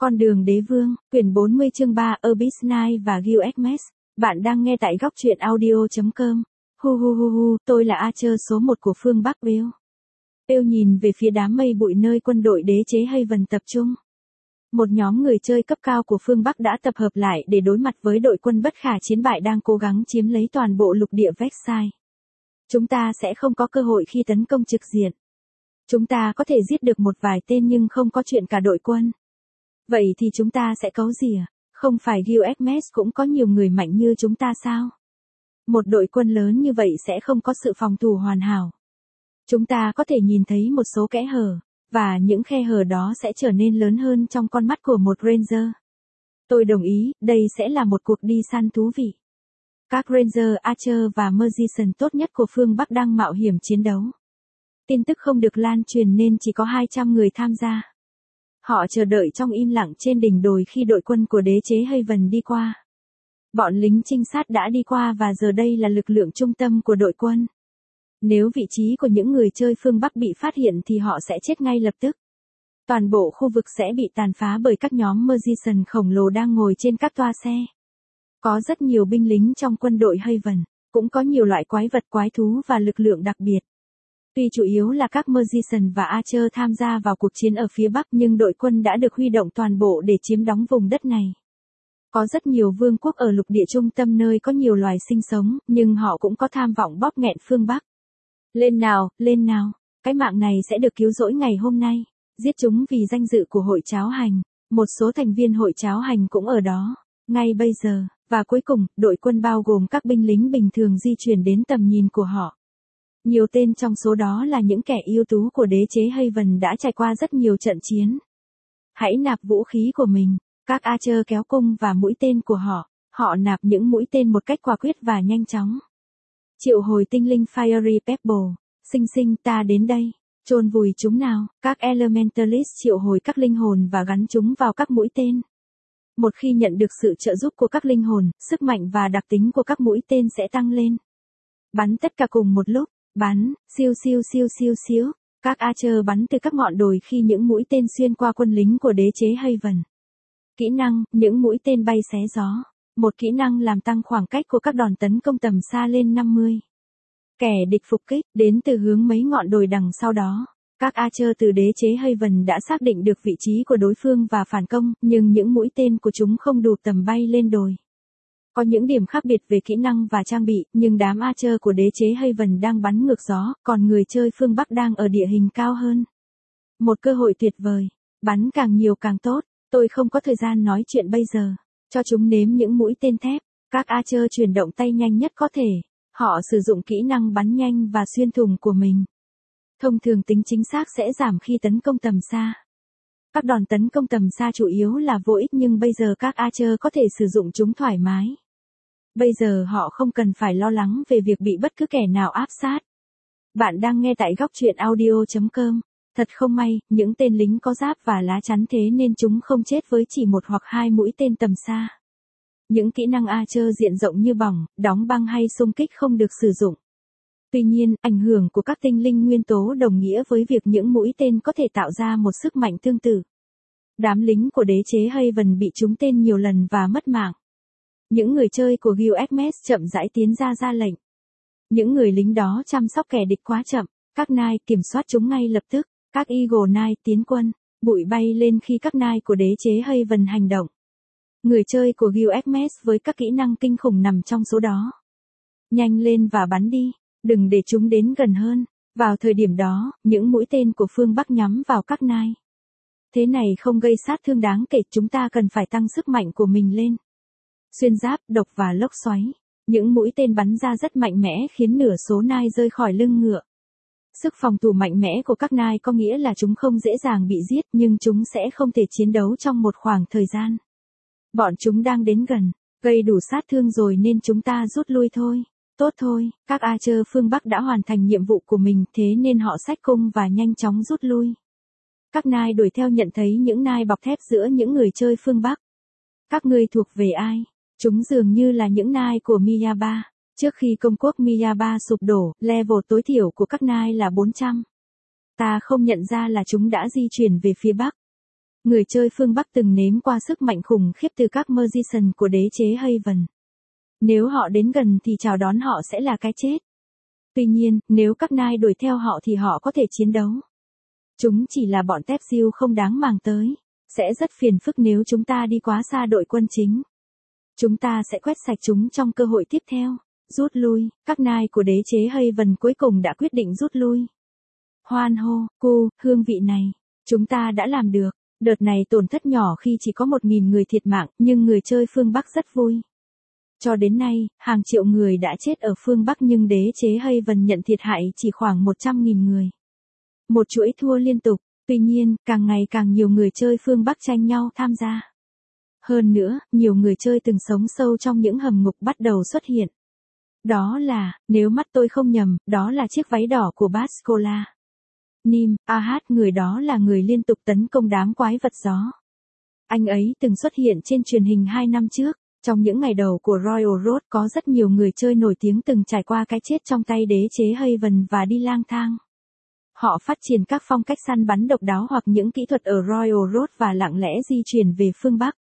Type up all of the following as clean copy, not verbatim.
Con đường đế vương, quyển 40 chương 3 Abyss Knight và Gilgamesh. Bạn đang nghe tại góc truyện audio.com. Tôi là Archer số 1 của phương Bắc Will. Will nhìn về phía đám mây bụi nơi quân đội đế chế Haven tập trung. Một nhóm người chơi cấp cao của phương Bắc đã tập hợp lại để đối mặt với đội quân bất khả chiến bại đang cố gắng chiếm lấy toàn bộ lục địa Vexai. Chúng ta sẽ không có cơ hội khi tấn công trực diện. Chúng ta có thể giết được một vài tên nhưng không có chuyện cả đội quân. Vậy thì chúng ta sẽ cấu rỉa, không phải Gilgamesh cũng có nhiều người mạnh như chúng ta sao? Một đội quân lớn như vậy sẽ không có sự phòng thủ hoàn hảo. Chúng ta có thể nhìn thấy một số kẽ hở, và những khe hở đó sẽ trở nên lớn hơn trong con mắt của một Ranger. Tôi đồng ý, đây sẽ là một cuộc đi săn thú vị. Các Ranger, Archer và Magician tốt nhất của phương Bắc đang mạo hiểm chiến đấu. Tin tức không được lan truyền nên chỉ có 200 người tham gia. Họ chờ đợi trong im lặng trên đỉnh đồi khi đội quân của đế chế Haven đi qua. Bọn lính trinh sát đã đi qua và giờ đây là lực lượng trung tâm của đội quân. Nếu vị trí của những người chơi phương Bắc bị phát hiện thì họ sẽ chết ngay lập tức. Toàn bộ khu vực sẽ bị tàn phá bởi các nhóm Magician khổng lồ đang ngồi trên các toa xe. Có rất nhiều binh lính trong quân đội Haven, cũng có nhiều loại quái vật quái thú và lực lượng đặc biệt. Tuy chủ yếu là các Magician và Archer tham gia vào cuộc chiến ở phía Bắc nhưng đội quân đã được huy động toàn bộ để chiếm đóng vùng đất này. Có rất nhiều vương quốc ở lục địa trung tâm nơi có nhiều loài sinh sống, nhưng họ cũng có tham vọng bóp nghẹn phương Bắc. Lên nào, cái mạng này sẽ được cứu rỗi ngày hôm nay, giết chúng vì danh dự của hội cháo hành. Một số thành viên hội cháo hành cũng ở đó, ngay bây giờ, và cuối cùng, đội quân bao gồm các binh lính bình thường di chuyển đến tầm nhìn của họ. Nhiều tên trong số đó là những kẻ ưu tú của đế chế Haven đã trải qua rất nhiều trận chiến. Hãy nạp vũ khí của mình, các Archer kéo cung và mũi tên của họ, họ nạp những mũi tên một cách quả quyết và nhanh chóng. Triệu hồi tinh linh Fiery Pebble, xinh ta đến đây, chôn vùi chúng nào, các Elementalist triệu hồi các linh hồn và gắn chúng vào các mũi tên. Một khi nhận được sự trợ giúp của các linh hồn, sức mạnh và đặc tính của các mũi tên sẽ tăng lên. Bắn tất cả cùng một lúc. Bắn, siêu. Các Archer bắn từ các ngọn đồi khi những mũi tên xuyên qua quân lính của đế chế Haven. Kỹ năng, những mũi tên bay xé gió. Một kỹ năng làm tăng khoảng cách của các đòn tấn công tầm xa lên 50. Kẻ địch phục kích, đến từ hướng mấy ngọn đồi đằng sau đó. Các Archer từ đế chế Haven đã xác định được vị trí của đối phương và phản công, nhưng những mũi tên của chúng không đủ tầm bay lên đồi. Có những điểm khác biệt về kỹ năng và trang bị, nhưng đám Archer của đế chế Haven đang bắn ngược gió, còn người chơi phương Bắc đang ở địa hình cao hơn. Một cơ hội tuyệt vời. Bắn càng nhiều càng tốt. Tôi không có thời gian nói chuyện bây giờ. Cho chúng nếm những mũi tên thép. Các Archer chuyển động tay nhanh nhất có thể. Họ sử dụng kỹ năng bắn nhanh và xuyên thủng của mình. Thông thường tính chính xác sẽ giảm khi tấn công tầm xa. Các đòn tấn công tầm xa chủ yếu là vô ích nhưng bây giờ các Archer có thể sử dụng chúng thoải mái. Bây giờ họ không cần phải lo lắng về việc bị bất cứ kẻ nào áp sát. Bạn đang nghe tại góc truyện audio.com. Thật không may, những tên lính có giáp và lá chắn thế nên chúng không chết với chỉ một hoặc hai mũi tên tầm xa. Những kỹ năng Archer diện rộng như bỏng, đóng băng hay xung kích không được sử dụng. Tuy nhiên, ảnh hưởng của các tinh linh nguyên tố đồng nghĩa với việc những mũi tên có thể tạo ra một sức mạnh tương tự. Đám lính của đế chế Haven bị trúng tên nhiều lần và mất mạng. Những người chơi của Gilgamesh chậm rãi tiến ra lệnh. Những người lính đó chăm sóc kẻ địch quá chậm, các Knight kiểm soát chúng ngay lập tức, các Eagle Knight tiến quân, bụi bay lên khi các Knight của đế chế Haven hành động. Người chơi của Gilgamesh với các kỹ năng kinh khủng nằm trong số đó. Nhanh lên và bắn đi, đừng để chúng đến gần hơn. Vào thời điểm đó, những mũi tên của phương Bắc nhắm vào các Knight. Thế này không gây sát thương đáng kể, chúng ta cần phải tăng sức mạnh của mình lên. Xuyên giáp, độc và lốc xoáy. Những mũi tên bắn ra rất mạnh mẽ khiến nửa số Knight rơi khỏi lưng ngựa. Sức phòng thủ mạnh mẽ của các Knight có nghĩa là chúng không dễ dàng bị giết nhưng chúng sẽ không thể chiến đấu trong một khoảng thời gian. Bọn chúng đang đến gần, gây đủ sát thương rồi nên chúng ta rút lui thôi. Tốt thôi, các Archer phương Bắc đã hoàn thành nhiệm vụ của mình thế nên họ xách cung và nhanh chóng rút lui. Các Knight đuổi theo nhận thấy những Knight bọc thép giữa những người chơi phương Bắc. Các ngươi thuộc về ai? Chúng dường như là những Knight của Miyaba. Trước khi công quốc Miyaba sụp đổ, level tối thiểu của các Knight là 400. Ta không nhận ra là chúng đã di chuyển về phía Bắc. Người chơi phương Bắc từng nếm qua sức mạnh khủng khiếp từ các Magician của đế chế Haven. Nếu họ đến gần thì chào đón họ sẽ là cái chết. Tuy nhiên, nếu các nai đuổi theo họ thì họ có thể chiến đấu. Chúng chỉ là bọn tép diêu không đáng màng tới. Sẽ rất phiền phức nếu chúng ta đi quá xa đội quân chính. Chúng ta sẽ quét sạch chúng trong cơ hội tiếp theo. Rút lui, các nai của đế chế Haven cuối cùng đã quyết định rút lui. Hoan hô, hương vị này. Chúng ta đã làm được. Đợt này tổn thất nhỏ khi chỉ có 1.000 người thiệt mạng, nhưng người chơi phương Bắc rất vui. Cho đến nay, hàng triệu người đã chết ở phương Bắc nhưng đế chế Haven nhận thiệt hại chỉ khoảng 100.000 người. Một chuỗi thua liên tục, tuy nhiên, càng ngày càng nhiều người chơi phương Bắc tranh nhau tham gia. Hơn nữa, nhiều người chơi từng sống sâu trong những hầm ngục bắt đầu xuất hiện. Đó là, nếu mắt tôi không nhầm, đó là chiếc váy đỏ của Bascola. Nim, người đó là người liên tục tấn công đám quái vật gió. Anh ấy từng xuất hiện trên truyền hình 2 năm trước. Trong những ngày đầu của Royal Road có rất nhiều người chơi nổi tiếng từng trải qua cái chết trong tay đế chế Haven và đi lang thang. Họ phát triển các phong cách săn bắn độc đáo hoặc những kỹ thuật ở Royal Road và lặng lẽ di chuyển về phương Bắc.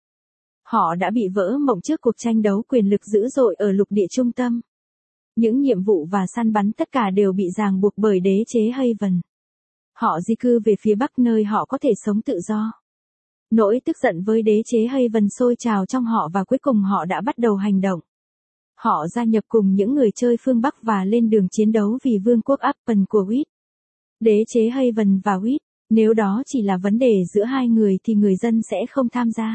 Họ đã bị vỡ mộng trước cuộc tranh đấu quyền lực dữ dội ở lục địa trung tâm. Những nhiệm vụ và săn bắn tất cả đều bị ràng buộc bởi đế chế Haven. Họ di cư về phía Bắc nơi họ có thể sống tự do. Nỗi tức giận với đế chế Haven sôi trào trong họ và cuối cùng họ đã bắt đầu hành động. Họ gia nhập cùng những người chơi phương Bắc và lên đường chiến đấu vì vương quốc Appen của Wit. Đế chế Haven và Wit, nếu đó chỉ là vấn đề giữa hai người thì người dân sẽ không tham gia.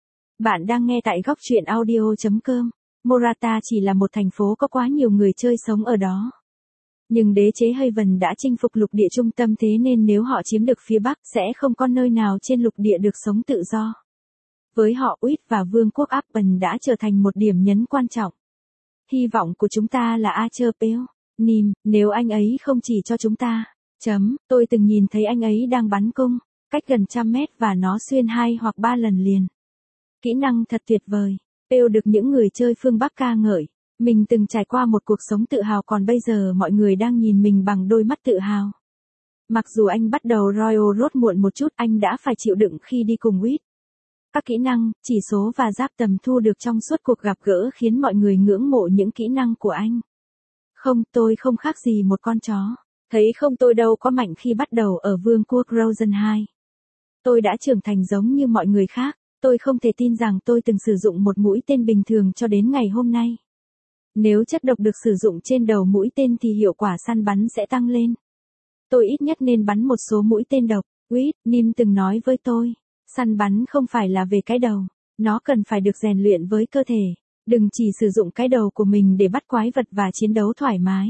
Bạn đang nghe tại góc truyện audio.com. Morata chỉ là một thành phố có quá nhiều người chơi sống ở đó. Nhưng đế chế Haven đã chinh phục lục địa trung tâm thế nên nếu họ chiếm được phía Bắc sẽ không có nơi nào trên lục địa được sống tự do. Với họ Wit và vương quốc Appen đã trở thành một điểm nhấn quan trọng. Hy vọng của chúng ta là Archer Pale. Nim, nếu anh ấy không chỉ cho chúng ta. Tôi từng nhìn thấy anh ấy đang bắn cung, cách gần 100 mét và nó xuyên 2 hoặc 3 lần liền. Kỹ năng thật tuyệt vời. Pale được những người chơi phương Bắc ca ngợi. Mình từng trải qua một cuộc sống tự hào còn bây giờ mọi người đang nhìn mình bằng đôi mắt tự hào. Mặc dù anh bắt đầu Royal Road muộn một chút anh đã phải chịu đựng khi đi cùng Wit. Các kỹ năng, chỉ số và giáp tầm thu được trong suốt cuộc gặp gỡ khiến mọi người ngưỡng mộ những kỹ năng của anh. Không, tôi không khác gì một con chó. Thấy không, tôi đâu có mạnh khi bắt đầu ở vương quốc Rosen 2. Tôi đã trưởng thành giống như mọi người khác. Tôi không thể tin rằng tôi từng sử dụng một mũi tên bình thường cho đến ngày hôm nay. Nếu chất độc được sử dụng trên đầu mũi tên thì hiệu quả săn bắn sẽ tăng lên. Tôi ít nhất nên bắn một số mũi tên độc. Nim từng nói với tôi, săn bắn không phải là về cái đầu, nó cần phải được rèn luyện với cơ thể. Đừng chỉ sử dụng cái đầu của mình để bắt quái vật và chiến đấu thoải mái.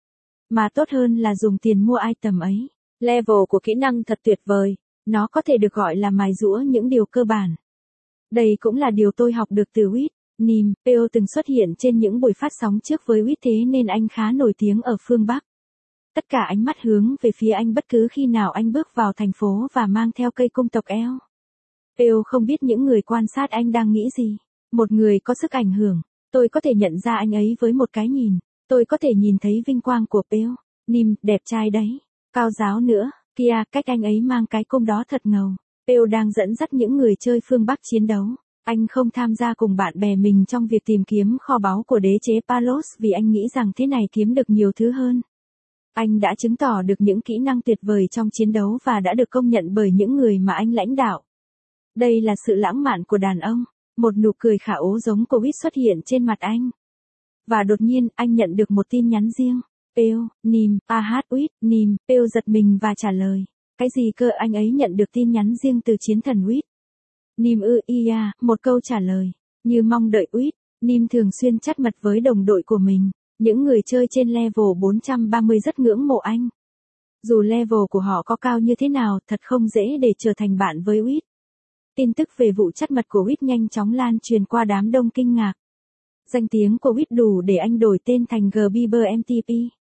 Mà tốt hơn là dùng tiền mua item ấy. Level của kỹ năng thật tuyệt vời, nó có thể được gọi là mài giũa những điều cơ bản. Đây cũng là điều tôi học được từ Wit. Nim, Pale từng xuất hiện trên những buổi phát sóng trước với Wit thế nên anh khá nổi tiếng ở phương Bắc. Tất cả ánh mắt hướng về phía anh bất cứ khi nào anh bước vào thành phố và mang theo cây cung tộc eo. Pale không biết những người quan sát anh đang nghĩ gì. Một người có sức ảnh hưởng, tôi có thể nhận ra anh ấy với một cái nhìn. Tôi có thể nhìn thấy vinh quang của Pale. Nim, đẹp trai đấy. Cao giáo nữa, kia, cách anh ấy mang cái cung đó thật ngầu. Pale đang dẫn dắt những người chơi phương Bắc chiến đấu. Anh không tham gia cùng bạn bè mình trong việc tìm kiếm kho báu của đế chế Palos vì anh nghĩ rằng thế này kiếm được nhiều thứ hơn. Anh đã chứng tỏ được những kỹ năng tuyệt vời trong chiến đấu và đã được công nhận bởi những người mà anh lãnh đạo. Đây là sự lãng mạn của đàn ông. Một nụ cười khả ố giống của Wit xuất hiện trên mặt anh. Và đột nhiên, anh nhận được một tin nhắn riêng. Pale, Nim, Wit, Nim, Pale giật mình và trả lời. Cái gì cơ? Anh ấy nhận được tin nhắn riêng từ chiến thần Wit. Nim một câu trả lời. Như mong đợi Wit, Nim thường xuyên chat mật với đồng đội của mình. Những người chơi trên level 430 rất ngưỡng mộ anh. Dù level của họ có cao như thế nào, thật không dễ để trở thành bạn với Wit. Tin tức về vụ chat mật của Wit nhanh chóng lan truyền qua đám đông kinh ngạc. Danh tiếng của Wit đủ để anh đổi tên thành G Bieber MTP.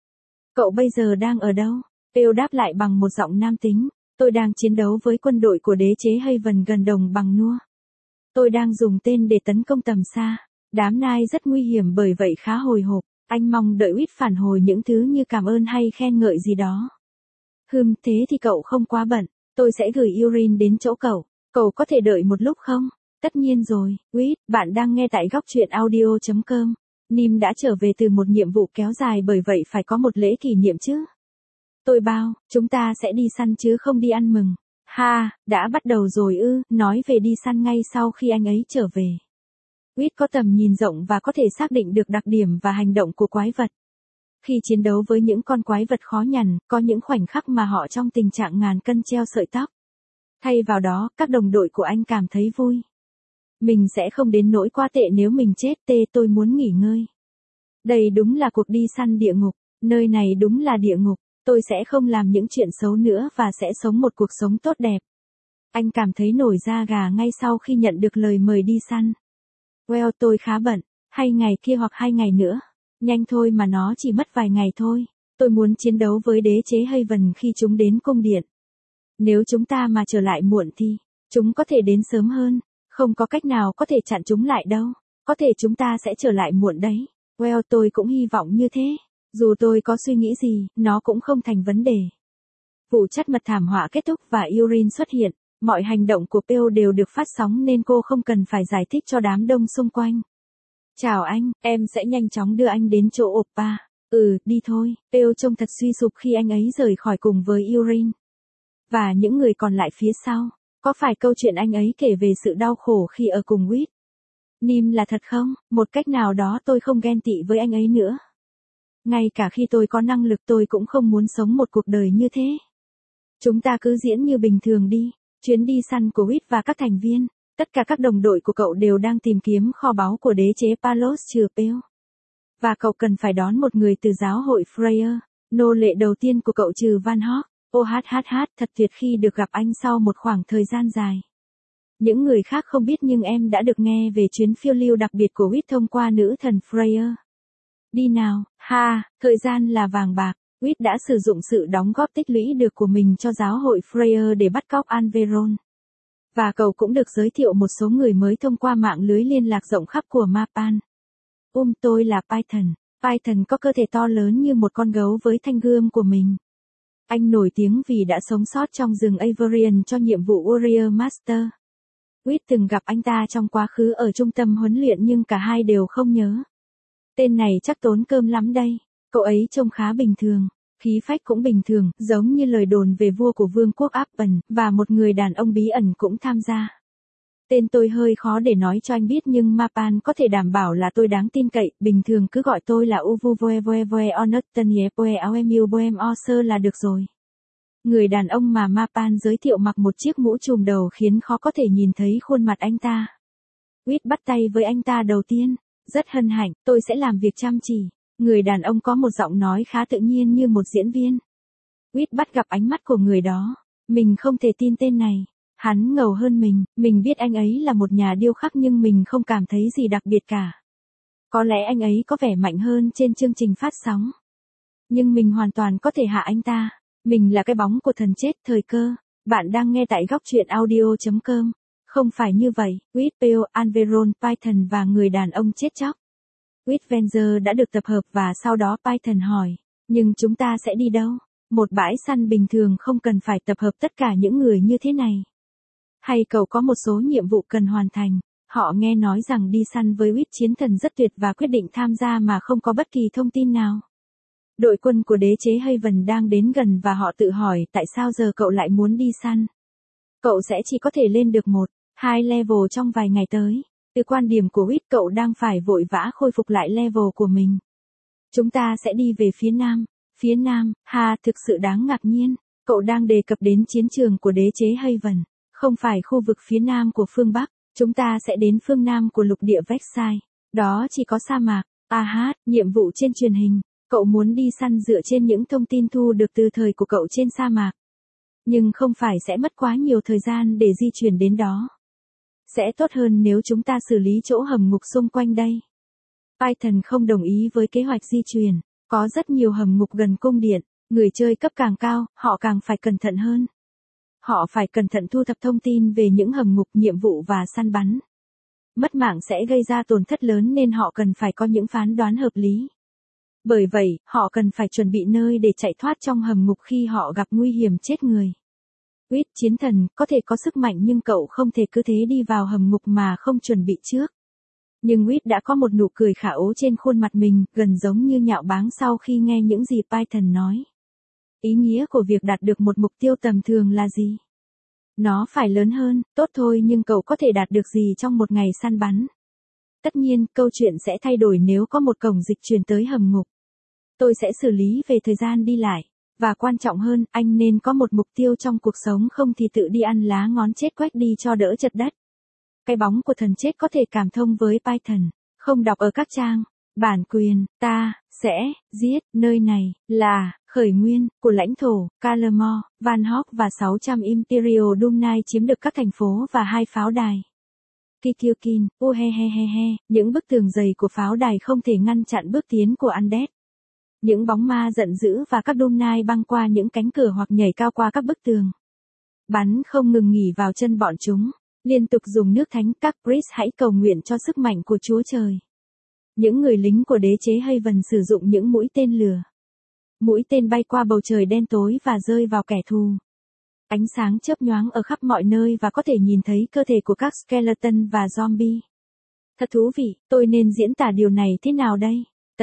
Cậu bây giờ đang ở đâu? Pale đáp lại bằng một giọng nam tính. Tôi đang chiến đấu với quân đội của đế chế Haven gần đồng bằng Nua. Tôi đang dùng tên để tấn công tầm xa. Đám nai rất nguy hiểm bởi vậy khá hồi hộp. Anh mong đợi Wit phản hồi những thứ như cảm ơn hay khen ngợi gì đó. Thế thì cậu không quá bận. Tôi sẽ gửi Urin đến chỗ cậu. Cậu có thể đợi một lúc không? Tất nhiên rồi, Quýt, bạn đang nghe tại góc truyện audio.com. Nim đã trở về từ một nhiệm vụ kéo dài bởi vậy phải có một lễ kỷ niệm chứ. Tôi bao, chúng ta sẽ đi săn chứ không đi ăn mừng. Ha, đã bắt đầu rồi ư, nói về đi săn ngay sau khi anh ấy trở về. Quýt có tầm nhìn rộng và có thể xác định được đặc điểm và hành động của quái vật. Khi chiến đấu với những con quái vật khó nhằn, có những khoảnh khắc mà họ trong tình trạng ngàn cân treo sợi tóc. Thay vào đó, các đồng đội của anh cảm thấy vui. Mình sẽ không đến nỗi quá tệ nếu mình chết, tôi muốn nghỉ ngơi. Đây đúng là cuộc đi săn địa ngục, nơi này đúng là địa ngục, tôi sẽ không làm những chuyện xấu nữa và sẽ sống một cuộc sống tốt đẹp. Anh cảm thấy nổi da gà ngay sau khi nhận được lời mời đi săn. Well, tôi khá bận, hay ngày kia hoặc 2 ngày nữa. Nhanh thôi mà nó chỉ mất vài ngày thôi. Tôi muốn chiến đấu với đế chế Haven khi chúng đến cung điện. Nếu chúng ta mà trở lại muộn thì, chúng có thể đến sớm hơn. Không có cách nào có thể chặn chúng lại đâu. Có thể chúng ta sẽ trở lại muộn đấy. Well, tôi cũng hy vọng như thế. Dù tôi có suy nghĩ gì, nó cũng không thành vấn đề. Vụ chất mật thảm họa kết thúc và Yurine xuất hiện. Mọi hành động của Peo đều được phát sóng nên cô không cần phải giải thích cho đám đông xung quanh. Chào anh, em sẽ nhanh chóng đưa anh đến chỗ oppa. Đi thôi. Peo trông thật suy sụp khi anh ấy rời khỏi cùng với Yurine. Và những người còn lại phía sau. Có phải câu chuyện anh ấy kể về sự đau khổ khi ở cùng Quýt? Nim là thật không? Một cách nào đó tôi không ghen tị với anh ấy nữa. Ngay cả khi tôi có năng lực tôi cũng không muốn sống một cuộc đời như thế. Chúng ta cứ diễn như bình thường đi. Chuyến đi săn của Quýt và các thành viên, tất cả các đồng đội của cậu đều đang tìm kiếm kho báu của đế chế Palos trừ Peo. Và cậu cần phải đón một người từ giáo hội Freya, nô lệ đầu tiên của cậu trừ Van Hawk. Thật tuyệt khi được gặp anh sau một khoảng thời gian dài. Những người khác không biết nhưng em đã được nghe về chuyến phiêu lưu đặc biệt của Quýt thông qua nữ thần Freya. Đi nào, thời gian là vàng bạc. Quýt đã sử dụng sự đóng góp tích lũy được của mình cho giáo hội Freya để bắt cóc Anveron. Và cậu cũng được giới thiệu một số người mới thông qua mạng lưới liên lạc rộng khắp của Mapan. Tôi là Python. Python có cơ thể to lớn như một con gấu với thanh gươm của mình. Anh nổi tiếng vì đã sống sót trong rừng Averion cho nhiệm vụ Warrior Master. Quýt từng gặp anh ta trong quá khứ ở trung tâm huấn luyện nhưng cả hai đều không nhớ. Tên này chắc tốn cơm lắm đây. Cậu ấy trông khá bình thường, khí phách cũng bình thường, giống như lời đồn về vua của vương quốc Appen, và một người đàn ông bí ẩn cũng tham gia. Tên tôi hơi khó để nói cho anh biết nhưng Mapan có thể đảm bảo là tôi đáng tin cậy, bình thường cứ gọi tôi là Uvuvoevoe Onottanieboeoemiuboem Oser là được rồi. Người đàn ông mà Mapan giới thiệu mặc một chiếc mũ trùm đầu khiến khó có thể nhìn thấy khuôn mặt anh ta. Quýt bắt tay với anh ta đầu tiên, rất hân hạnh, tôi sẽ làm việc chăm chỉ. Người đàn ông có một giọng nói khá tự nhiên như một diễn viên. Quýt bắt gặp ánh mắt của người đó. Mình không thể tin tên này. Hắn ngầu hơn mình biết anh ấy là một nhà điêu khắc nhưng mình không cảm thấy gì đặc biệt cả. Có lẽ anh ấy có vẻ mạnh hơn trên chương trình phát sóng. Nhưng mình hoàn toàn có thể hạ anh ta. Mình là cái bóng của thần chết thời cơ. Bạn đang nghe tại góc truyện audio.com. Không phải như vậy, Quýt, Peo, Anveron, Python và người đàn ông chết chóc. Quýt Venger đã được tập hợp và sau đó Python hỏi, nhưng chúng ta sẽ đi đâu? Một bãi săn bình thường không cần phải tập hợp tất cả những người như thế này. Hay cậu có một số nhiệm vụ cần hoàn thành? Họ nghe nói rằng đi săn với Quýt chiến thần rất tuyệt và quyết định tham gia mà không có bất kỳ thông tin nào. Đội quân của đế chế Haven đang đến gần và họ tự hỏi tại sao giờ cậu lại muốn đi săn. Cậu sẽ chỉ có thể lên được 1-2 level trong vài ngày tới. Từ quan điểm của Quýt cậu đang phải vội vã khôi phục lại level của mình. Chúng ta sẽ đi về phía nam. Phía nam, thực sự đáng ngạc nhiên. Cậu đang đề cập đến chiến trường của đế chế Haven. Không phải khu vực phía nam của phương Bắc. Chúng ta sẽ đến phương nam của lục địa Vexai. Đó chỉ có sa mạc. Nhiệm vụ trên truyền hình. Cậu muốn đi săn dựa trên những thông tin thu được từ thời của cậu trên sa mạc. Nhưng không phải sẽ mất quá nhiều thời gian để di chuyển đến đó. Sẽ tốt hơn nếu chúng ta xử lý chỗ hầm ngục xung quanh đây. Python không đồng ý với kế hoạch di chuyển. Có rất nhiều hầm ngục gần cung điện. Người chơi cấp càng cao, họ càng phải cẩn thận hơn. Họ phải cẩn thận thu thập thông tin về những hầm ngục, nhiệm vụ và săn bắn. Mất mạng sẽ gây ra tổn thất lớn nên họ cần phải có những phán đoán hợp lý. Bởi vậy, họ cần phải chuẩn bị nơi để chạy thoát trong hầm ngục khi họ gặp nguy hiểm chết người. Quýt, chiến thần, có thể có sức mạnh nhưng cậu không thể cứ thế đi vào hầm ngục mà không chuẩn bị trước. Nhưng Quýt đã có một nụ cười khả ố trên khuôn mặt mình, gần giống như nhạo báng sau khi nghe những gì Python nói. Ý nghĩa của việc đạt được một mục tiêu tầm thường là gì? Nó phải lớn hơn, tốt thôi, nhưng cậu có thể đạt được gì trong một ngày săn bắn? Tất nhiên, câu chuyện sẽ thay đổi nếu có một cổng dịch chuyển tới hầm ngục. Tôi sẽ xử lý về thời gian đi lại. Và quan trọng hơn, anh nên có một mục tiêu trong cuộc sống, không thì tự đi ăn lá ngón chết quách đi cho đỡ chật đất. Cái bóng của thần chết có thể cảm thông với Python. Không đọc ở các trang. Bản quyền, ta, sẽ, giết, nơi này, là, khởi nguyên, của lãnh thổ, Calamore, Van Hock và 600 Imperial Dumnai chiếm được các thành phố và 2 pháo đài. Kikyokin, uhehehehe, những bức tường dày của pháo đài không thể ngăn chặn bước tiến của Undead. Những bóng ma giận dữ và các Dumnai băng qua những cánh cửa hoặc nhảy cao qua các bức tường. Bắn không ngừng nghỉ vào chân bọn chúng. Liên tục dùng nước thánh, các priest hãy cầu nguyện cho sức mạnh của Chúa Trời. Những người lính của đế chế Haven sử dụng những mũi tên lửa. Mũi tên bay qua bầu trời đen tối và rơi vào kẻ thù. Ánh sáng chớp nhoáng ở khắp mọi nơi và có thể nhìn thấy cơ thể của các skeleton và zombie. Thật thú vị, tôi nên diễn tả điều này thế nào đây?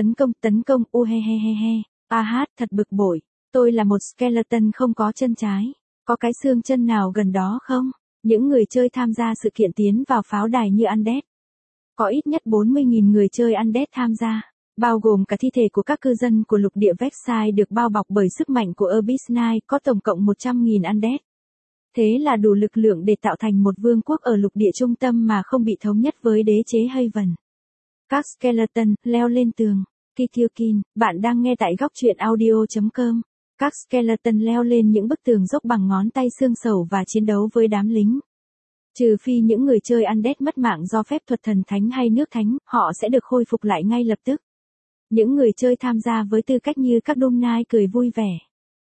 Tấn công, uhehehehe. Thật bực bội. Tôi là một skeleton không có chân trái. Có cái xương chân nào gần đó không? Những người chơi tham gia sự kiện tiến vào pháo đài như Undead. Có ít nhất 40.000 người chơi Undead tham gia, bao gồm cả thi thể của các cư dân của lục địa Vexai được bao bọc bởi sức mạnh của Abyss Knight, có tổng cộng 100.000 Undead. Thế là đủ lực lượng để tạo thành một vương quốc ở lục địa trung tâm mà không bị thống nhất với đế chế Haven. Các skeleton leo lên tường. Kikyokin, bạn đang nghe tại góc truyện audio.com. Các skeleton leo lên những bức tường dốc bằng ngón tay xương sầu và chiến đấu với đám lính. Trừ phi những người chơi Undead mất mạng do phép thuật thần thánh hay nước thánh, họ sẽ được khôi phục lại ngay lập tức. Những người chơi tham gia với tư cách như các Dumnai cười vui vẻ.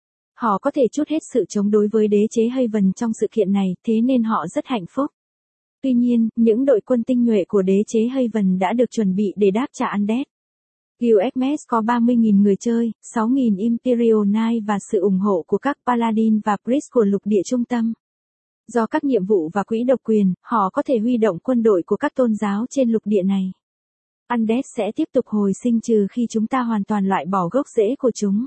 Họ có thể trút hết sự chống đối với đế chế Haven trong sự kiện này, thế nên họ rất hạnh phúc. Tuy nhiên, những đội quân tinh nhuệ của đế chế Haven đã được chuẩn bị để đáp trả Undead. Guild Xmas có 30.000 người chơi, 6.000 Imperial Knight và sự ủng hộ của các Paladin và Priest của lục địa trung tâm. Do các nhiệm vụ và quỹ độc quyền, họ có thể huy động quân đội của các tôn giáo trên lục địa này. Undead sẽ tiếp tục hồi sinh trừ khi chúng ta hoàn toàn loại bỏ gốc rễ của chúng.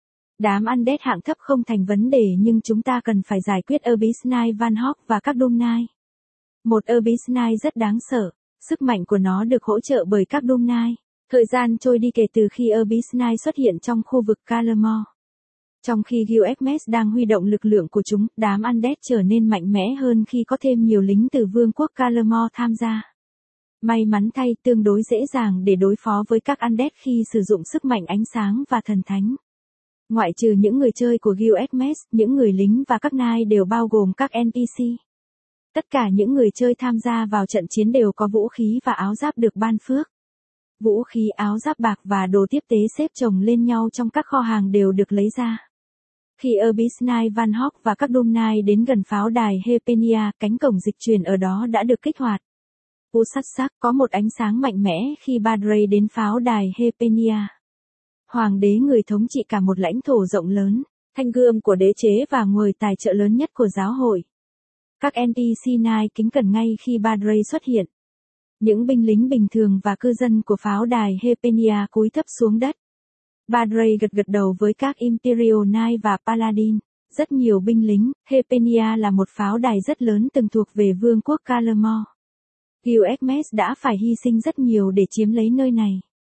Đám Undead hạng thấp không thành vấn đề, nhưng chúng ta cần phải giải quyết Abyss Knight, Van Hock và các Dumnai. Một Abyss Knight rất đáng sợ, sức mạnh của nó được hỗ trợ bởi các Dumnai. Thời gian trôi đi kể từ khi Abyss Knight xuất hiện trong khu vực Calamore. Trong khi Guild Xmas đang huy động lực lượng của chúng, đám Undead trở nên mạnh mẽ hơn khi có thêm nhiều lính từ vương quốc Calamore tham gia. May mắn thay, tương đối dễ dàng để đối phó với các Undead khi sử dụng sức mạnh ánh sáng và thần thánh. Ngoại trừ những người chơi của Guild Xmas, những người lính và các Knight đều bao gồm các NPC. Tất cả những người chơi tham gia vào trận chiến đều có vũ khí và áo giáp được ban phước. Vũ khí, áo giáp bạc và đồ tiếp tế xếp chồng lên nhau trong các kho hàng đều được lấy ra. Khi Abyss Knight, Van Hock và các Dumnai đến gần pháo đài Hepenia, cánh cổng dịch chuyển ở đó đã được kích hoạt. Sắc có một ánh sáng mạnh mẽ khi Badrey đến pháo đài Hepenia. Hoàng đế người thống trị cả một lãnh thổ rộng lớn, thanh gươm của đế chế và nguồn tài trợ lớn nhất của giáo hội. Các NPC Knight kính cẩn ngay khi Badrey xuất hiện. Những binh lính bình thường và cư dân của pháo đài Hepenia cúi thấp xuống đất. Badrey gật đầu với các Imperial Knight và Paladin. Rất nhiều binh lính, Hepenia là một pháo đài rất lớn từng thuộc về vương quốc Calamore. Guild Xmas đã phải hy sinh rất nhiều để chiếm lấy nơi này.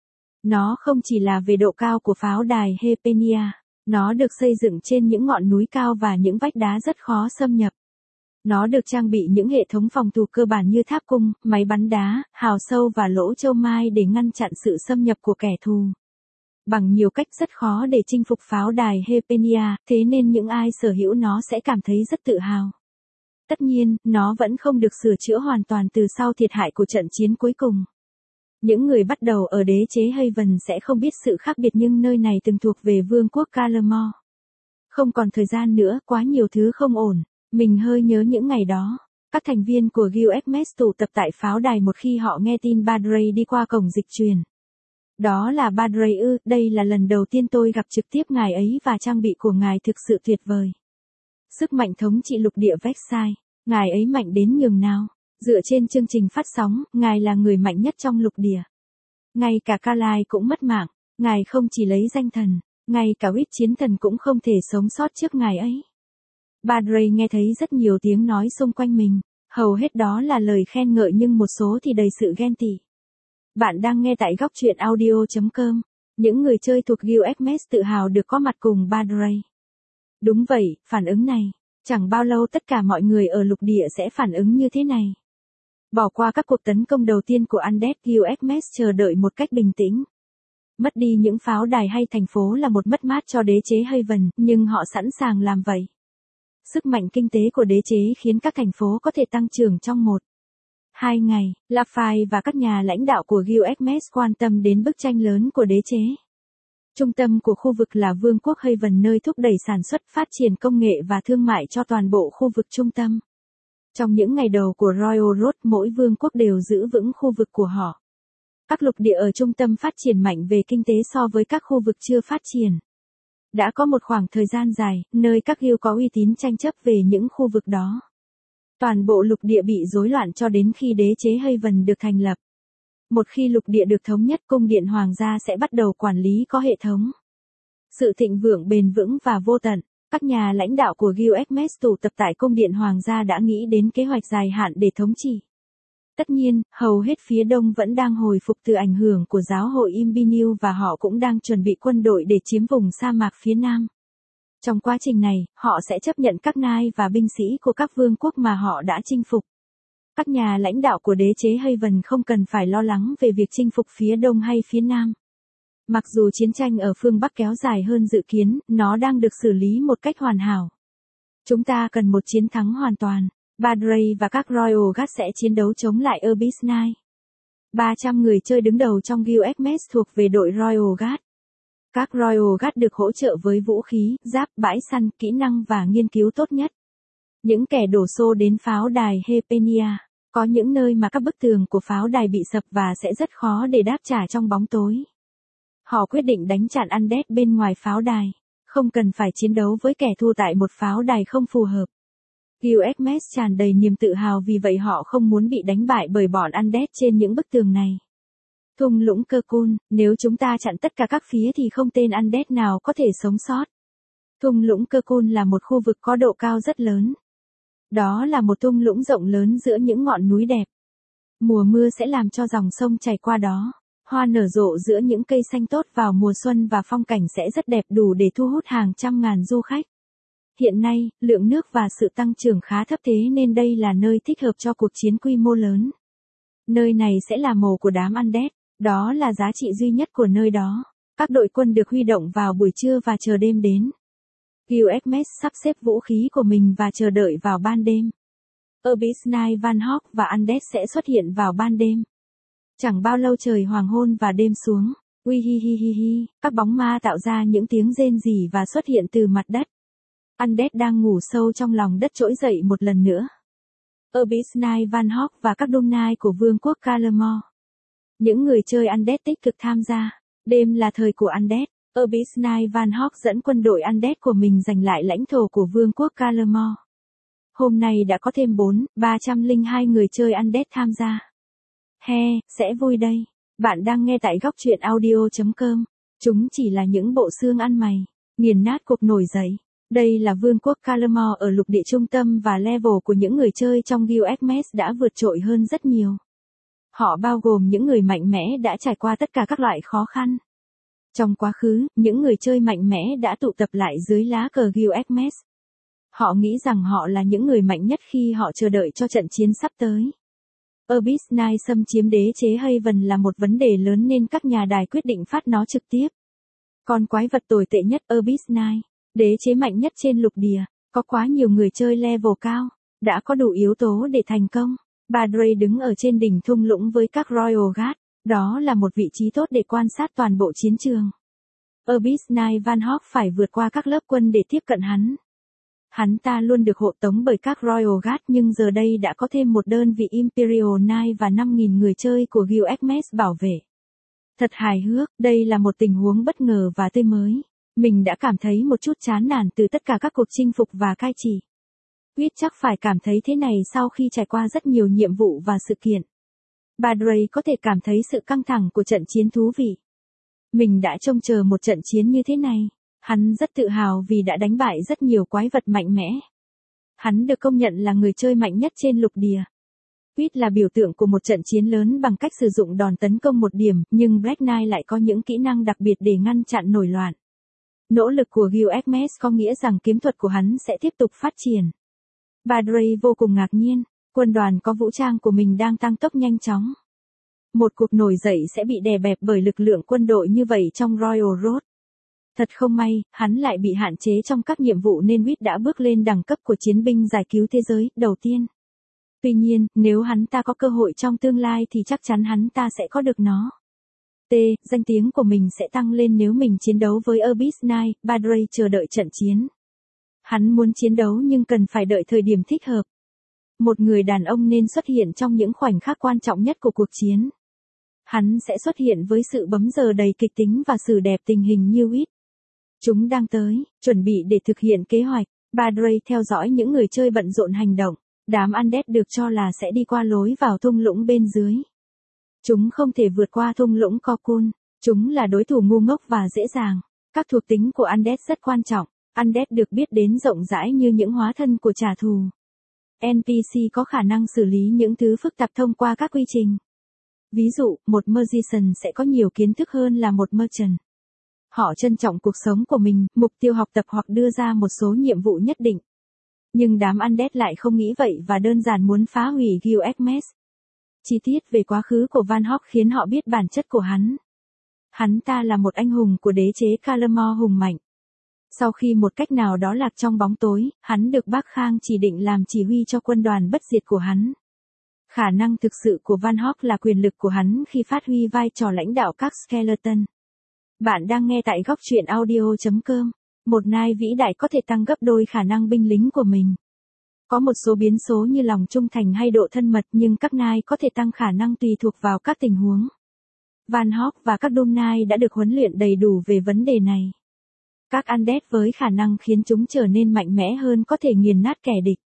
Nó không chỉ là về độ cao của pháo đài Hepenia, nó được xây dựng trên những ngọn núi cao và những vách đá rất khó xâm nhập. Nó được trang bị những hệ thống phòng thủ cơ bản như tháp cung, máy bắn đá, hào sâu và lỗ châu mai để ngăn chặn sự xâm nhập của kẻ thù. Bằng nhiều cách rất khó để chinh phục pháo đài Hepenia, thế nên những ai sở hữu nó sẽ cảm thấy rất tự hào. Tất nhiên, nó vẫn không được sửa chữa hoàn toàn từ sau thiệt hại của trận chiến cuối cùng. Những người bắt đầu ở đế chế Haven sẽ không biết sự khác biệt, nhưng nơi này từng thuộc về vương quốc Calamore. Không còn thời gian nữa, quá nhiều thứ không ổn. Mình hơi nhớ những ngày đó. Các thành viên của Guild Xmas tụ tập tại pháo đài một khi họ nghe tin Badrey đi qua cổng dịch truyền. Đó là Badrey ư? Đây là lần đầu tiên tôi gặp trực tiếp ngài ấy và trang bị của ngài thực sự tuyệt vời. Sức mạnh thống trị lục địa Versailles, ngài ấy mạnh đến nhường nào? Dựa trên chương trình phát sóng, ngài là người mạnh nhất trong lục địa. Ngay cả Carlisle cũng mất mạng, ngài không chỉ lấy danh thần, ngay cả huyết chiến thần cũng không thể sống sót trước ngài ấy. Padre nghe thấy rất nhiều tiếng nói xung quanh mình, hầu hết đó là lời khen ngợi nhưng một số thì đầy sự ghen tị. Bạn đang nghe tại góc truyện audio.com, những người chơi thuộc Guild Hermes tự hào được có mặt cùng Padre. Đúng vậy, phản ứng này, chẳng bao lâu tất cả mọi người ở lục địa sẽ phản ứng như thế này. Bỏ qua các cuộc tấn công đầu tiên của Undead, Guild Hermes chờ đợi một cách bình tĩnh. Mất đi những pháo đài hay thành phố là một mất mát cho đế chế Haven, nhưng họ sẵn sàng làm vậy. Sức mạnh kinh tế của đế chế khiến các thành phố có thể tăng trưởng trong 1-2 ngày. Lafayette và các nhà lãnh đạo của Guild Hermes quan tâm đến bức tranh lớn của đế chế. Trung tâm của khu vực là Vương quốc Haven, nơi thúc đẩy sản xuất, phát triển công nghệ và thương mại cho toàn bộ khu vực trung tâm. Trong những ngày đầu của Royal Road, mỗi vương quốc đều giữ vững khu vực của họ. Các lục địa ở trung tâm phát triển mạnh về kinh tế so với các khu vực chưa phát triển. Đã có một khoảng thời gian dài, nơi các guild có uy tín tranh chấp về những khu vực đó. Toàn bộ lục địa bị rối loạn cho đến khi đế chế Haven được thành lập. Một khi lục địa được thống nhất, cung điện hoàng gia sẽ bắt đầu quản lý có hệ thống. Sự thịnh vượng bền vững và vô tận. Các nhà lãnh đạo của Guild Hermes tụ tập tại cung điện hoàng gia đã nghĩ đến kế hoạch dài hạn để thống trị. Tất nhiên, hầu hết phía đông vẫn đang hồi phục từ ảnh hưởng của giáo hội Imbinil và họ cũng đang chuẩn bị quân đội để chiếm vùng sa mạc phía nam. Trong quá trình này, họ sẽ chấp nhận các nai và binh sĩ của các vương quốc mà họ đã chinh phục. Các nhà lãnh đạo của đế chế Haven không cần phải lo lắng về việc chinh phục phía đông hay phía nam. Mặc dù chiến tranh ở phương Bắc kéo dài hơn dự kiến, nó đang được xử lý một cách hoàn hảo. Chúng ta cần một chiến thắng hoàn toàn. Padre và các Royal Guard sẽ chiến đấu chống lại Abyss Knight. 300 người chơi đứng đầu trong Guild Hermes thuộc về đội Royal Guard. Các Royal Guard được hỗ trợ với vũ khí, giáp, bãi săn, kỹ năng và nghiên cứu tốt nhất. Những kẻ đổ xô đến pháo đài Hepenia. Có những nơi mà các bức tường của pháo đài bị sập và sẽ rất khó để đáp trả trong bóng tối. Họ quyết định đánh chặn Undead bên ngoài pháo đài. Không cần phải chiến đấu với kẻ thù tại một pháo đài không phù hợp. Guild Hermes tràn đầy niềm tự hào vì vậy họ không muốn bị đánh bại bởi bọn Undead trên những bức tường này. Thung lũng Cocoon, nếu chúng ta chặn tất cả các phía thì không tên Undead nào có thể sống sót. Thung lũng Cocoon là một khu vực có độ cao rất lớn. Đó là một thung lũng rộng lớn giữa những ngọn núi đẹp. Mùa mưa sẽ làm cho dòng sông chảy qua đó. Hoa nở rộ giữa những cây xanh tốt vào mùa xuân và phong cảnh sẽ rất đẹp, đủ để thu hút hàng trăm ngàn du khách. Hiện nay, lượng nước và sự tăng trưởng khá thấp, thế nên đây là nơi thích hợp cho cuộc chiến quy mô lớn. Nơi này sẽ là mồ của đám Undead, đó là giá trị duy nhất của nơi đó. Các đội quân được huy động vào buổi trưa và chờ đêm đến. Guild Hermes sắp xếp vũ khí của mình và chờ đợi vào ban đêm. Abyss Knight, Van Hawk và Undead sẽ xuất hiện vào ban đêm. Chẳng bao lâu trời hoàng hôn và đêm xuống. Ui hi hi hi hi, các bóng ma tạo ra những tiếng rên rỉ và xuất hiện từ mặt đất. Undead đang ngủ sâu trong lòng đất trỗi dậy một lần nữa. Abyss Knight, Van Hawk và các Doom Knight của vương quốc Calamore. Những người chơi Undead tích cực tham gia. Đêm là thời của Undead. Abyss Knight, Van Hawk dẫn quân đội Undead của mình giành lại lãnh thổ của vương quốc Calamore. Hôm nay đã có thêm 302 người chơi Undead tham gia. He, sẽ vui đây. Bạn đang nghe tại góc truyện audio.com. Chúng chỉ là những bộ xương ăn mày, nghiền nát cuộc nổi dậy. Đây là vương quốc Calamore ở lục địa trung tâm và level của những người chơi trong Guild Hermes đã vượt trội hơn rất nhiều. Họ bao gồm những người mạnh mẽ đã trải qua tất cả các loại khó khăn. Trong quá khứ, những người chơi mạnh mẽ đã tụ tập lại dưới lá cờ Guild Hermes. Họ nghĩ rằng họ là những người mạnh nhất khi họ chờ đợi cho trận chiến sắp tới. Abyss Knight xâm chiếm đế chế Haven là một vấn đề lớn nên các nhà đài quyết định phát nó trực tiếp. Con quái vật tồi tệ nhất Abyss Knight, đế chế mạnh nhất trên lục địa, có quá nhiều người chơi level cao, đã có đủ yếu tố để thành công. Padre đứng ở trên đỉnh thung lũng với các Royal Guard, đó là một vị trí tốt để quan sát toàn bộ chiến trường. Abyss Knight Van Hawk phải vượt qua các lớp quân để tiếp cận hắn. Hắn ta luôn được hộ tống bởi các Royal Guard nhưng giờ đây đã có thêm một đơn vị Imperial Knight và 5.000 người chơi của Guild Hermes bảo vệ. Thật hài hước, đây là một tình huống bất ngờ và tươi mới. Mình đã cảm thấy một chút chán nản từ tất cả các cuộc chinh phục và cai trị. Reed chắc phải cảm thấy thế này sau khi trải qua rất nhiều nhiệm vụ và sự kiện. Badray có thể cảm thấy sự căng thẳng của trận chiến thú vị. Mình đã trông chờ một trận chiến như thế này. Hắn rất tự hào vì đã đánh bại rất nhiều quái vật mạnh mẽ. Hắn được công nhận là người chơi mạnh nhất trên lục địa. Reed là biểu tượng của một trận chiến lớn bằng cách sử dụng đòn tấn công một điểm, nhưng Black Knight lại có những kỹ năng đặc biệt để ngăn chặn nổi loạn. Nỗ lực của Gilgamesh có nghĩa rằng kiếm thuật của hắn sẽ tiếp tục phát triển. Badray vô cùng ngạc nhiên, quân đoàn có vũ trang của mình đang tăng tốc nhanh chóng. Một cuộc nổi dậy sẽ bị đè bẹp bởi lực lượng quân đội như vậy trong Royal Road. Thật không may, hắn lại bị hạn chế trong các nhiệm vụ nên Reed đã bước lên đẳng cấp của chiến binh giải cứu thế giới đầu tiên. Tuy nhiên, nếu hắn ta có cơ hội trong tương lai thì chắc chắn hắn ta sẽ có được nó. Danh tiếng của mình sẽ tăng lên nếu mình chiến đấu với Abyss Knight. Badray chờ đợi trận chiến. Hắn muốn chiến đấu nhưng cần phải đợi thời điểm thích hợp. Một người đàn ông nên xuất hiện trong những khoảnh khắc quan trọng nhất của cuộc chiến. Hắn sẽ xuất hiện với sự bấm giờ đầy kịch tính và xử đẹp tình hình như Reed. Chúng đang tới, chuẩn bị để thực hiện kế hoạch. Badray theo dõi những người chơi bận rộn hành động. Đám Undead được cho là sẽ đi qua lối vào thung lũng bên dưới. Chúng không thể vượt qua thung lũng Cocoon. Chúng là đối thủ ngu ngốc và dễ dàng. Các thuộc tính của Undead rất quan trọng. Undead được biết đến rộng rãi như những hóa thân của trả thù. NPC có khả năng xử lý những thứ phức tạp thông qua các quy trình. Ví dụ, một Magician sẽ có nhiều kiến thức hơn là một Merchant. Họ trân trọng cuộc sống của mình, mục tiêu học tập hoặc đưa ra một số nhiệm vụ nhất định. Nhưng đám Undead lại không nghĩ vậy và đơn giản muốn phá hủy Gilgamesh. Chi tiết về quá khứ của Van Hawk khiến họ biết bản chất của hắn. Hắn ta là một anh hùng của đế chế Calamor hùng mạnh. Sau khi một cách nào đó lạc trong bóng tối, hắn được Bác Khang chỉ định làm chỉ huy cho quân đoàn bất diệt của hắn. Khả năng thực sự của Van Hawk là quyền lực của hắn khi phát huy vai trò lãnh đạo các skeleton. Bạn đang nghe tại góc truyện audio.com. Một nai vĩ đại có thể tăng gấp đôi khả năng binh lính của mình. Có một số biến số như lòng trung thành hay độ thân mật nhưng các nai có thể tăng khả năng tùy thuộc vào các tình huống. Van Hawk và các Doom Knight đã được huấn luyện đầy đủ về vấn đề này. Các Undead với khả năng khiến chúng trở nên mạnh mẽ hơn có thể nghiền nát kẻ địch.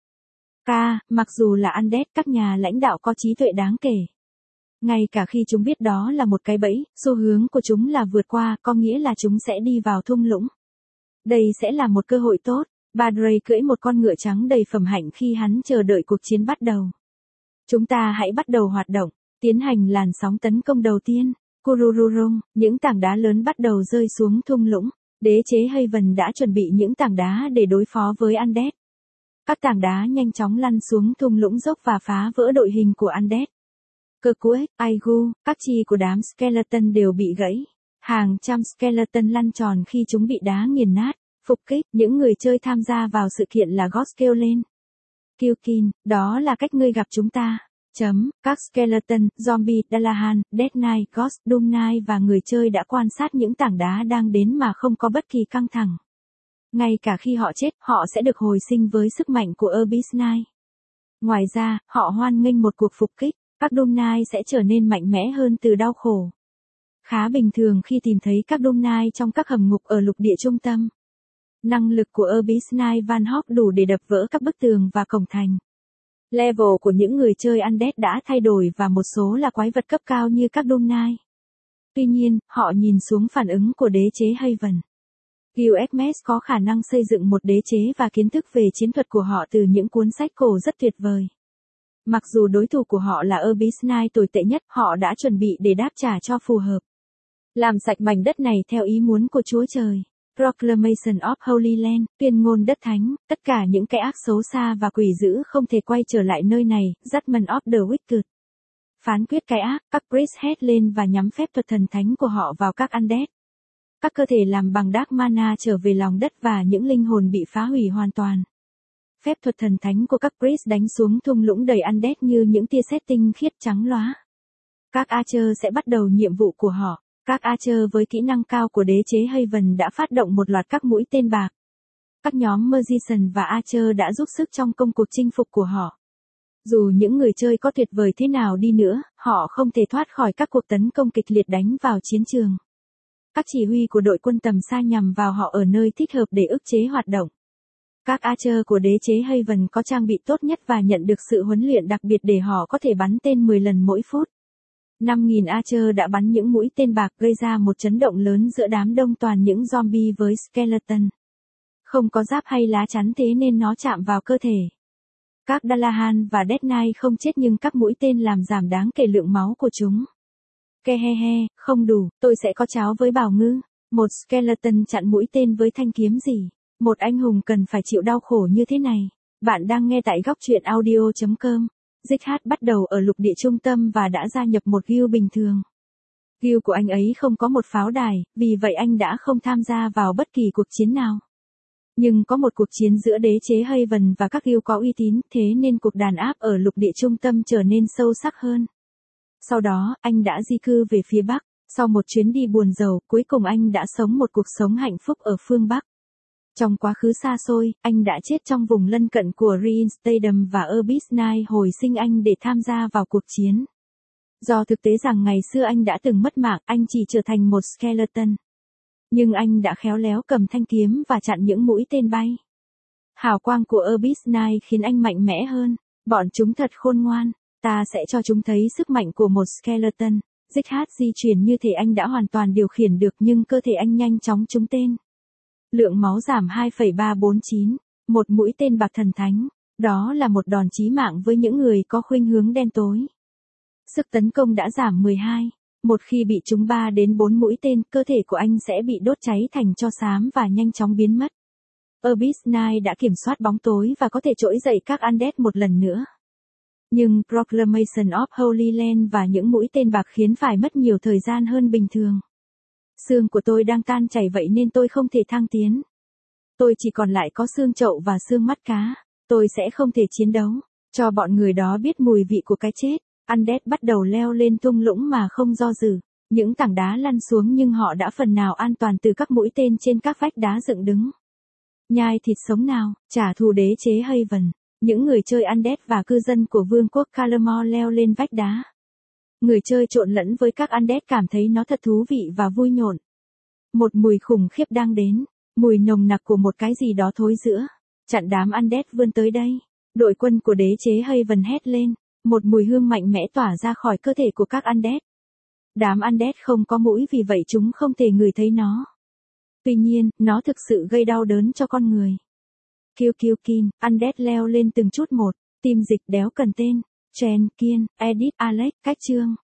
Mặc dù là Undead, các nhà lãnh đạo có trí tuệ đáng kể. Ngay cả khi chúng biết đó là một cái bẫy, xu hướng của chúng là vượt qua, có nghĩa là chúng sẽ đi vào thung lũng. Đây sẽ là một cơ hội tốt. Badray cưỡi một con ngựa trắng đầy phẩm hạnh khi hắn chờ đợi cuộc chiến bắt đầu. Chúng ta hãy bắt đầu hoạt động, tiến hành làn sóng tấn công đầu tiên. Kurururung, những tảng đá lớn bắt đầu rơi xuống thung lũng. Đế chế Haven đã chuẩn bị những tảng đá để đối phó với Undead. Các tảng đá nhanh chóng lăn xuống thung lũng dốc và phá vỡ đội hình của Undead. Kirkwood, Aigu, các chi của đám skeleton đều bị gãy. Hàng trăm skeleton lăn tròn khi chúng bị đá nghiền nát. Phục kích, những người chơi tham gia vào sự kiện là Ghost kêu lên. Kilkin, đó là cách ngươi gặp chúng ta. Các skeleton, zombie, Dalahan, Dead Knight, Ghost, Doom Knight và người chơi đã quan sát những tảng đá đang đến mà không có bất kỳ căng thẳng. Ngay cả khi họ chết, họ sẽ được hồi sinh với sức mạnh của Abyss Knight. Ngoài ra, họ hoan nghênh một cuộc phục kích, các Doom Knight sẽ trở nên mạnh mẽ hơn từ đau khổ. Khá bình thường khi tìm thấy các Doom Knight trong các hầm ngục ở lục địa trung tâm. Năng lực của Abyss Knight Van Hawk đủ để đập vỡ các bức tường và cổng thành. Level của những người chơi Undead đã thay đổi và một số là quái vật cấp cao như các Doom Knight. Tuy nhiên, họ nhìn xuống phản ứng của đế chế Haven. Gilgamesh có khả năng xây dựng một đế chế và kiến thức về chiến thuật của họ từ những cuốn sách cổ rất tuyệt vời. Mặc dù đối thủ của họ là Abyss Knight tồi tệ nhất, họ đã chuẩn bị để đáp trả cho phù hợp. Làm sạch mảnh đất này theo ý muốn của Chúa Trời. Proclamation of Holy Land, tuyên ngôn đất thánh, tất cả những kẻ ác xấu xa và quỷ dữ không thể quay trở lại nơi này. Judgment of the Wicked. Phán quyết cái ác, các priest hét lên và nhắm phép thuật thần thánh của họ vào các Undead. Các cơ thể làm bằng dark mana trở về lòng đất và những linh hồn bị phá hủy hoàn toàn. Phép thuật thần thánh của các priest đánh xuống thung lũng đầy Undead như những tia sét tinh khiết trắng lóa. Các Archer sẽ bắt đầu nhiệm vụ của họ. Các Archer với kỹ năng cao của đế chế Haven đã phát động một loạt các mũi tên bạc. Các nhóm Magician và Archer đã giúp sức trong công cuộc chinh phục của họ. Dù những người chơi có tuyệt vời thế nào đi nữa, họ không thể thoát khỏi các cuộc tấn công kịch liệt đánh vào chiến trường. Các chỉ huy của đội quân tầm xa nhằm vào họ ở nơi thích hợp để ức chế hoạt động. Các Archer của đế chế Haven có trang bị tốt nhất và nhận được sự huấn luyện đặc biệt để họ có thể bắn tên 10 lần mỗi phút. 5.000 Archer đã bắn những mũi tên bạc gây ra một chấn động lớn giữa đám đông toàn những zombie với skeleton. Không có giáp hay lá chắn thế nên nó chạm vào cơ thể. Các Dalahan và Death Knight không chết nhưng các mũi tên làm giảm đáng kể lượng máu của chúng. Kehehe, không đủ, tôi sẽ có cháo với bào ngư. Một skeleton chặn mũi tên với thanh kiếm gì? Một anh hùng cần phải chịu đau khổ như thế này. Bạn đang nghe tại góc truyện audio.com. Zighat bắt đầu ở lục địa trung tâm và đã gia nhập một guild bình thường. Guild của anh ấy không có một pháo đài, vì vậy anh đã không tham gia vào bất kỳ cuộc chiến nào. Nhưng có một cuộc chiến giữa đế chế Haven và các guild có uy tín, thế nên cuộc đàn áp ở lục địa trung tâm trở nên sâu sắc hơn. Sau đó, anh đã di cư về phía Bắc. Sau một chuyến đi buồn rầu, cuối cùng anh đã sống một cuộc sống hạnh phúc ở phương Bắc. Trong quá khứ xa xôi, anh đã chết trong vùng lân cận của Reinstatham và Abyss Knight hồi sinh anh để tham gia vào cuộc chiến. Do thực tế rằng ngày xưa anh đã từng mất mạng, anh chỉ trở thành một skeleton. Nhưng anh đã khéo léo cầm thanh kiếm và chặn những mũi tên bay. Hào quang của Abyss Knight khiến anh mạnh mẽ hơn. Bọn chúng thật khôn ngoan. Ta sẽ cho chúng thấy sức mạnh của một skeleton. Zighat di chuyển như thể anh đã hoàn toàn điều khiển được nhưng cơ thể anh nhanh chóng trúng tên. Lượng máu giảm 2,349. Một mũi tên bạc thần thánh. Đó là một đòn chí mạng với những người có khuynh hướng đen tối. Sức tấn công đã giảm 12. Một khi bị trúng 3 đến 4 mũi tên, cơ thể của anh sẽ bị đốt cháy thành tro xám và nhanh chóng biến mất. Abyss Knight đã kiểm soát bóng tối và có thể trỗi dậy các undead một lần nữa. Nhưng Proclamation of Holy Land và những mũi tên bạc khiến phải mất nhiều thời gian hơn bình thường. Xương của tôi đang tan chảy vậy nên tôi không thể thăng tiến. Tôi chỉ còn lại có xương chậu và xương mắt cá. Tôi sẽ không thể chiến đấu. Cho bọn người đó biết mùi vị của cái chết. Undead bắt đầu leo lên thung lũng mà không do dự. Những tảng đá lăn xuống nhưng họ đã phần nào an toàn từ các mũi tên trên các vách đá dựng đứng. Nhai thịt sống nào, trả thù đế chế Haven. Những người chơi Undead và cư dân của vương quốc Calamore leo lên vách đá. Người chơi trộn lẫn với các Undead cảm thấy nó thật thú vị và vui nhộn. Một mùi khủng khiếp đang đến. Mùi nồng nặc của một cái gì đó thối rữa. Chặn đám Undead vươn tới đây. Đội quân của đế chế Haven hét lên. Một mùi hương mạnh mẽ tỏa ra khỏi cơ thể của các Undead. Đám Undead không có mũi vì vậy chúng không thể ngửi thấy nó. Tuy nhiên, nó thực sự gây đau đớn cho con người. Kin, Undead leo lên từng chút một. Team dịch đéo cần tên. Chen, Kiên, Edith, Alex, cách chương.